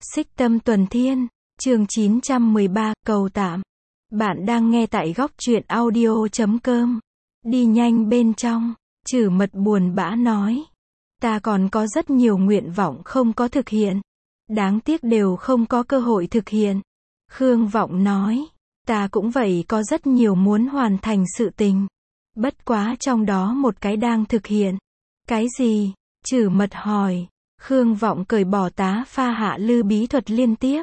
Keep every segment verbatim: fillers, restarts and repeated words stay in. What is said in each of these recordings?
Xích Tâm Tuần Thiên, chương chín trăm mười ba, cầu tạm. Bạn đang nghe tại góc truyện audio chấm com. Đi nhanh bên trong, Trử Mật buồn bã nói. Ta còn có rất nhiều nguyện vọng không có thực hiện. Đáng tiếc đều không có cơ hội thực hiện. Khương Vọng nói. Ta cũng vậy, có rất nhiều muốn hoàn thành sự tình. Bất quá trong đó một cái đang thực hiện. Cái gì? Trử Mật hỏi. Khương Vọng cởi bỏ tá pha hạ lư bí thuật liên tiếp.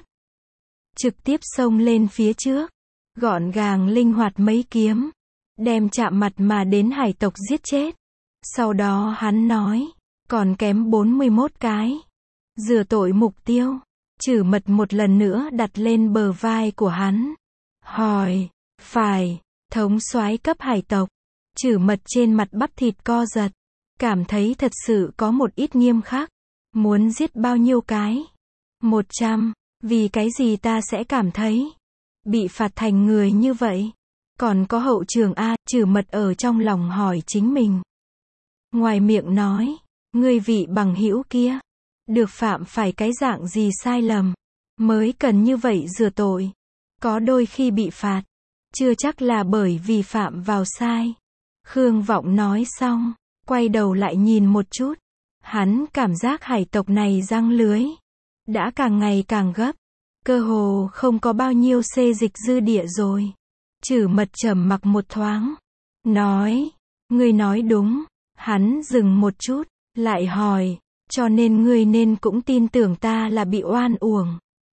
Trực tiếp xông lên phía trước. Gọn gàng linh hoạt mấy kiếm. Đem chạm mặt mà đến hải tộc giết chết. Sau đó hắn nói. Còn kém bốn mươi mốt cái. Rửa tội mục tiêu. Trử Mật một lần nữa đặt lên bờ vai của hắn. Hỏi. Phải. Thống soái cấp hải tộc. Trử Mật trên mặt bắp thịt co giật. Cảm thấy thật sự có một ít nghiêm khắc. Muốn giết bao nhiêu cái? Một trăm. Vì cái gì ta sẽ cảm thấy bị phạt thành người như vậy? Còn có hậu trường A, Trử Mật ở trong lòng hỏi chính mình. Ngoài miệng nói, ngươi vị bằng hữu kia, được phạm phải cái dạng gì sai lầm, mới cần như vậy rửa tội. Có đôi khi bị phạt, chưa chắc là bởi vì phạm vào sai. Khương Vọng nói xong, quay đầu lại nhìn một chút. Hắn cảm giác hải tộc này răng lưới đã càng ngày càng gấp, cơ hồ không có bao nhiêu xê dịch dư địa rồi. Trử Mật trầm mặc một thoáng, nói, ngươi nói đúng. Hắn dừng một chút, lại hỏi, cho nên ngươi nên cũng tin tưởng ta là bị oan uổng.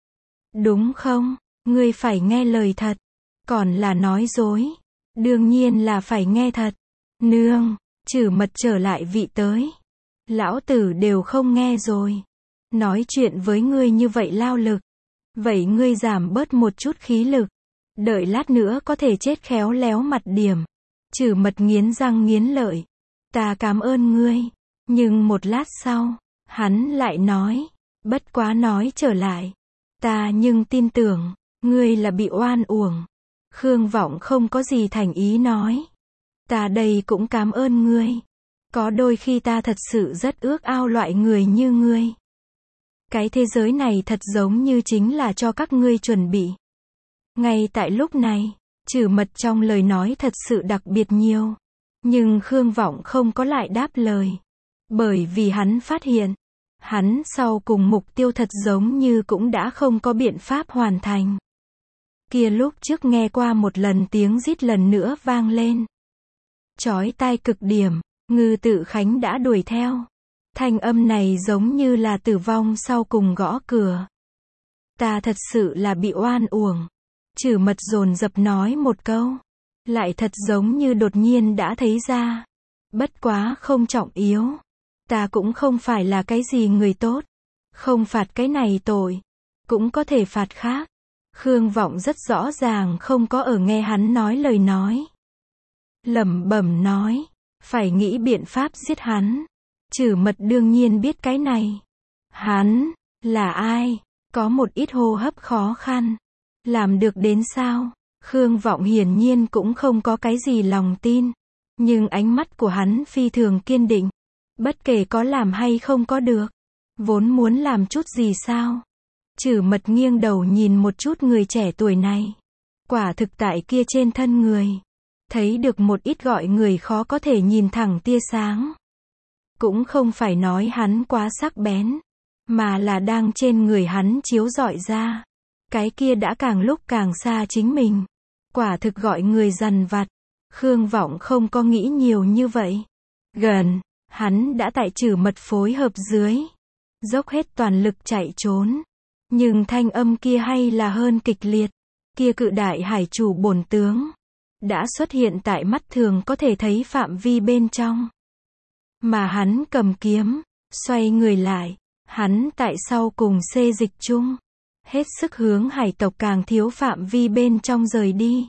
Đúng không? Ngươi phải nghe lời thật, còn là nói dối? Đương nhiên là phải nghe thật. Nương, Trử Mật trở lại vị tới. Lão tử đều không nghe rồi. Nói chuyện với ngươi như vậy lao lực. Vậy ngươi giảm bớt một chút khí lực. Đợi lát nữa có thể chết khéo léo mặt điểm. Trử Mật nghiến răng nghiến lợi. Ta cảm ơn ngươi. Nhưng một lát sau, hắn lại nói. Bất quá nói trở lại. Ta nhưng tin tưởng, ngươi là bị oan uổng. Khương Vọng không có gì thành ý nói. Ta đây cũng cảm ơn ngươi. Có đôi khi ta thật sự rất ước ao loại người như ngươi. Cái thế giới này thật giống như chính là cho các ngươi chuẩn bị. Ngay tại lúc này, Trử Mật trong lời nói thật sự đặc biệt nhiều. Nhưng Khương Vọng không có lại đáp lời. Bởi vì hắn phát hiện, hắn sau cùng mục tiêu thật giống như cũng đã không có biện pháp hoàn thành. Kia lúc trước nghe qua một lần tiếng rít lần nữa vang lên. Chói tai cực điểm. Ngư Tự Khánh đã đuổi theo. Thanh âm này giống như là tử vong sau cùng gõ cửa. Ta thật sự là bị oan uổng. Trử Mật dồn dập nói một câu. Lại thật giống như đột nhiên đã thấy ra. Bất quá không trọng yếu. Ta cũng không phải là cái gì người tốt. Không phạt cái này tội. Cũng có thể phạt khác. Khương Vọng rất rõ ràng không có ở nghe hắn nói lời nói. Lẩm bẩm nói. Phải nghĩ biện pháp giết hắn. Trử Mật đương nhiên biết cái này. Hắn, là ai? Có một ít hô hấp khó khăn. Làm được đến sao? Khương Vọng hiển nhiên cũng không có cái gì lòng tin. Nhưng ánh mắt của hắn phi thường kiên định. Bất kể có làm hay không có được. Vốn muốn làm chút gì sao? Trử Mật nghiêng đầu nhìn một chút người trẻ tuổi này. Quả thực tại kia trên thân người. Thấy được một ít gọi người khó có thể nhìn thẳng tia sáng. Cũng không phải nói hắn quá sắc bén, mà là đang trên người hắn chiếu rọi ra. Cái kia đã càng lúc càng xa chính mình. Quả thực gọi người dằn vặt. Khương Vọng không có nghĩ nhiều như vậy. Gần, hắn đã tại Trử Mật phối hợp dưới. Dốc hết toàn lực chạy trốn. Nhưng thanh âm kia hay là hơn kịch liệt. Kia cự đại hải chủ bổn tướng. Đã xuất hiện tại mắt thường có thể thấy phạm vi bên trong. Mà hắn cầm kiếm, xoay người lại, hắn tại sau cùng xê dịch chung. Hết sức hướng hải tộc càng thiếu phạm vi bên trong rời đi.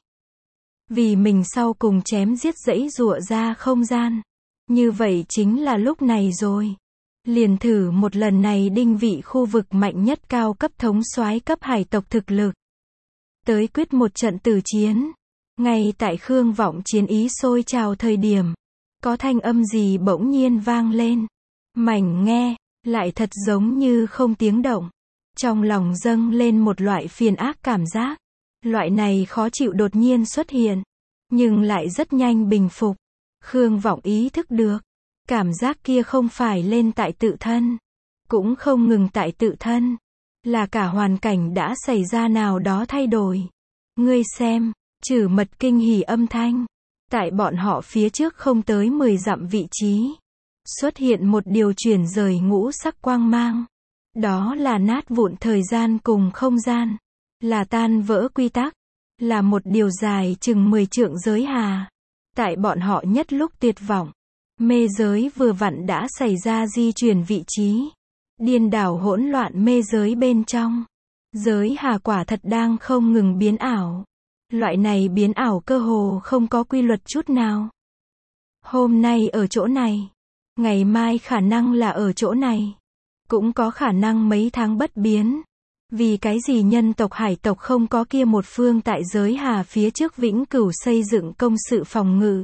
Vì mình sau cùng chém giết dãy giụa ra không gian. Như vậy chính là lúc này rồi. Liền thử một lần này đinh vị khu vực mạnh nhất cao cấp thống soái cấp hải tộc thực lực. Tới quyết một trận tử chiến. Ngay tại Khương Vọng chiến ý sôi trào thời điểm, có thanh âm gì bỗng nhiên vang lên. Mảnh nghe, lại thật giống như không tiếng động. Trong lòng dâng lên một loại phiền ác cảm giác. Loại này khó chịu đột nhiên xuất hiện, nhưng lại rất nhanh bình phục. Khương Vọng ý thức được, cảm giác kia không phải lên tại tự thân, cũng không ngừng tại tự thân, là cả hoàn cảnh đã xảy ra nào đó thay đổi. Ngươi xem, Trử Mật kinh hỉ âm thanh. Tại bọn họ phía trước không tới mười dặm vị trí, xuất hiện một điều chuyển rời ngũ sắc quang mang. Đó là nát vụn thời gian cùng không gian, là tan vỡ quy tắc, là một điều dài chừng mười trượng giới hà. Tại bọn họ nhất lúc tuyệt vọng, mê giới vừa vặn đã xảy ra di chuyển vị trí. Điên đảo hỗn loạn mê giới bên trong. Giới hà quả thật đang không ngừng biến ảo. Loại này biến ảo cơ hồ không có quy luật chút nào. Hôm nay ở chỗ này, ngày mai khả năng là ở chỗ này, cũng có khả năng mấy tháng bất biến. Vì cái gì nhân tộc hải tộc không có kia một phương tại giới hà phía trước vĩnh cửu xây dựng công sự phòng ngự?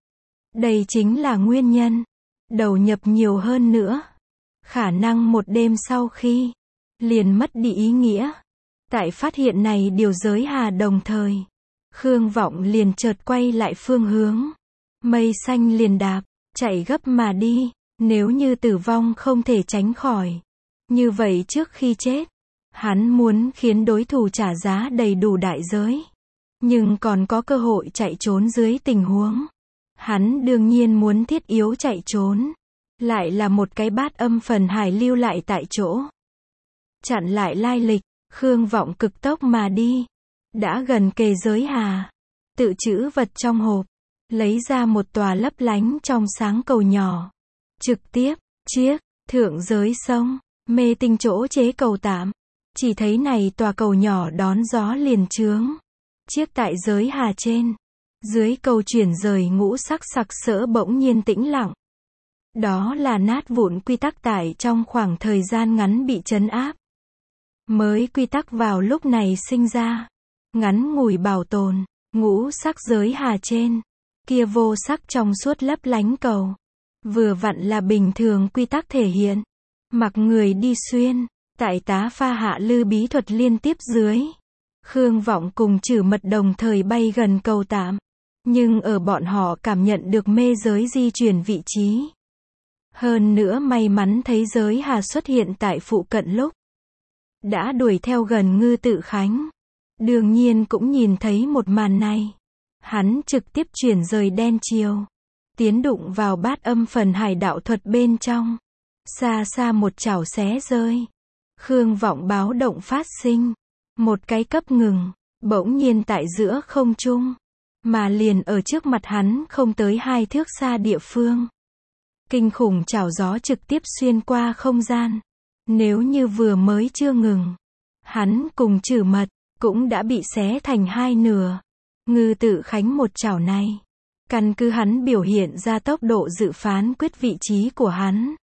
Đây chính là nguyên nhân. Đầu nhập nhiều hơn nữa, khả năng một đêm sau khi liền mất đi ý nghĩa. Tại phát hiện này điều giới hà đồng thời, Khương Vọng liền chợt quay lại phương hướng. Mây xanh liền đạp, chạy gấp mà đi. Nếu như tử vong không thể tránh khỏi, như vậy trước khi chết, hắn muốn khiến đối thủ trả giá đầy đủ đại giới. Nhưng còn có cơ hội chạy trốn dưới tình huống, hắn đương nhiên muốn thiết yếu chạy trốn. Lại là một cái bát âm phần hải lưu lại tại chỗ. Chặn lại lai lịch, Khương Vọng cực tốc mà đi. Đã gần kề giới hà, tự trữ vật trong hộp, lấy ra một tòa lấp lánh trong sáng cầu nhỏ. Trực tiếp, chiếc, thượng giới sông, mê tinh chỗ chế cầu tạm. Chỉ thấy này tòa cầu nhỏ đón gió liền trướng. Chiếc tại giới hà trên. Dưới cầu chuyển rời ngũ sắc sặc sỡ bỗng nhiên tĩnh lặng. Đó là nát vụn quy tắc tại trong khoảng thời gian ngắn bị trấn áp. Mới quy tắc vào lúc này sinh ra. Ngắn ngủi bảo tồn, ngũ sắc giới hà trên. Kia vô sắc trong suốt lấp lánh cầu. Vừa vặn là bình thường quy tắc thể hiện. Mặc người đi xuyên, tại tá pha hạ lư bí thuật liên tiếp dưới. Khương Vọng cùng Trử Mật đồng thời bay gần cầu tạm. Nhưng ở bọn họ cảm nhận được mê giới di chuyển vị trí. Hơn nữa may mắn thấy giới hà xuất hiện tại phụ cận lúc. Đã đuổi theo gần Ngư Tự Khánh. Đương nhiên cũng nhìn thấy một màn này. Hắn trực tiếp chuyển rời đen chiều. Tiến đụng vào bát âm phần hải đạo thuật bên trong. Xa xa một chảo xé rơi. Khương Vọng báo động phát sinh. Một cái cấp ngừng. Bỗng nhiên tại giữa không trung. Mà liền ở trước mặt hắn không tới hai thước xa địa phương. Kinh khủng chảo gió trực tiếp xuyên qua không gian. Nếu như vừa mới chưa ngừng, hắn cùng Trử Mật cũng đã bị xé thành hai nửa. Ngư Tự Khánh một chảo này, căn cứ hắn biểu hiện ra tốc độ dự phán quyết vị trí của hắn.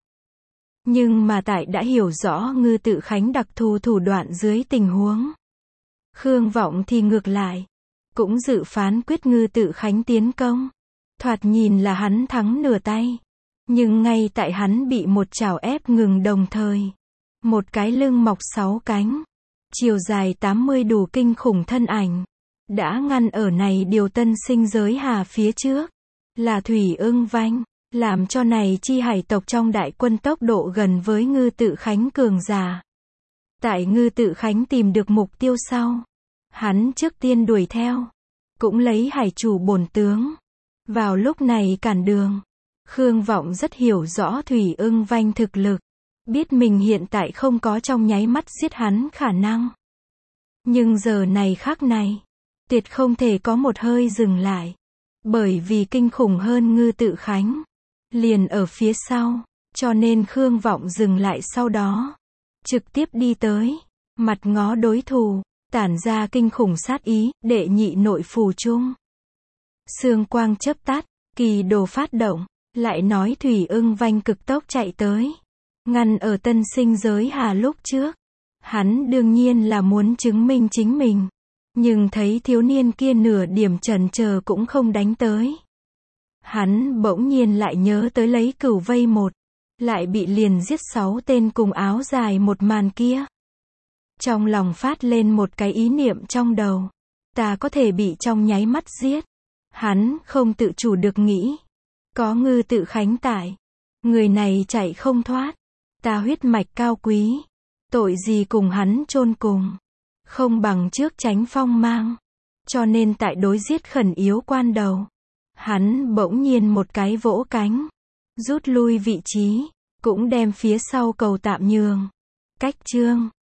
Nhưng mà tại đã hiểu rõ Ngư Tự Khánh đặc thù thủ đoạn dưới tình huống, Khương Vọng thì ngược lại, cũng dự phán quyết Ngư Tự Khánh tiến công. Thoạt nhìn là hắn thắng nửa tay. Nhưng ngay tại hắn bị một chảo ép ngừng đồng thời, một cái lưng mọc sáu cánh, chiều dài tám mươi đủ kinh khủng thân ảnh, đã ngăn ở này điều tân sinh giới hà phía trước, là Thủy Ưng Vanh, làm cho này chi hải tộc trong đại quân tốc độ gần với Ngư Tự Khánh cường giả. Tại Ngư Tự Khánh tìm được mục tiêu sau, hắn trước tiên đuổi theo, cũng lấy hải chủ bổn tướng, vào lúc này cản đường. Khương Vọng rất hiểu rõ Thủy Ưng Vanh thực lực, biết mình hiện tại không có trong nháy mắt giết hắn khả năng. Nhưng giờ này khắc này, tuyệt không thể có một hơi dừng lại, bởi vì kinh khủng hơn Ngư Tự Khánh liền ở phía sau, cho nên Khương Vọng dừng lại sau đó, trực tiếp đi tới, mặt ngó đối thủ, tản ra kinh khủng sát ý, đệ nhị nội phù chung. Sương quang chớp tắt, kỳ đồ phát động. Lại nói Thủy Ưng Vanh cực tốc chạy tới, ngăn ở tân sinh giới hà lúc trước. Hắn đương nhiên là muốn chứng minh chính mình, nhưng thấy thiếu niên kia nửa điểm chần chờ cũng không đánh tới. Hắn bỗng nhiên lại nhớ tới lấy cửu vây một, lại bị liền giết sáu tên cùng áo dài một màn kia. Trong lòng phát lên một cái ý niệm trong đầu. Ta có thể bị trong nháy mắt giết. Hắn không tự chủ được nghĩ. Có Ngư Tự Khánh tại. Người này chạy không thoát. Ta huyết mạch cao quý. Tội gì cùng hắn chôn cùng. Không bằng trước tránh phong mang. Cho nên tại đối giết khẩn yếu quan đầu. Hắn bỗng nhiên một cái vỗ cánh. Rút lui vị trí. Cũng đem phía sau cầu tạm nhường. Cách chương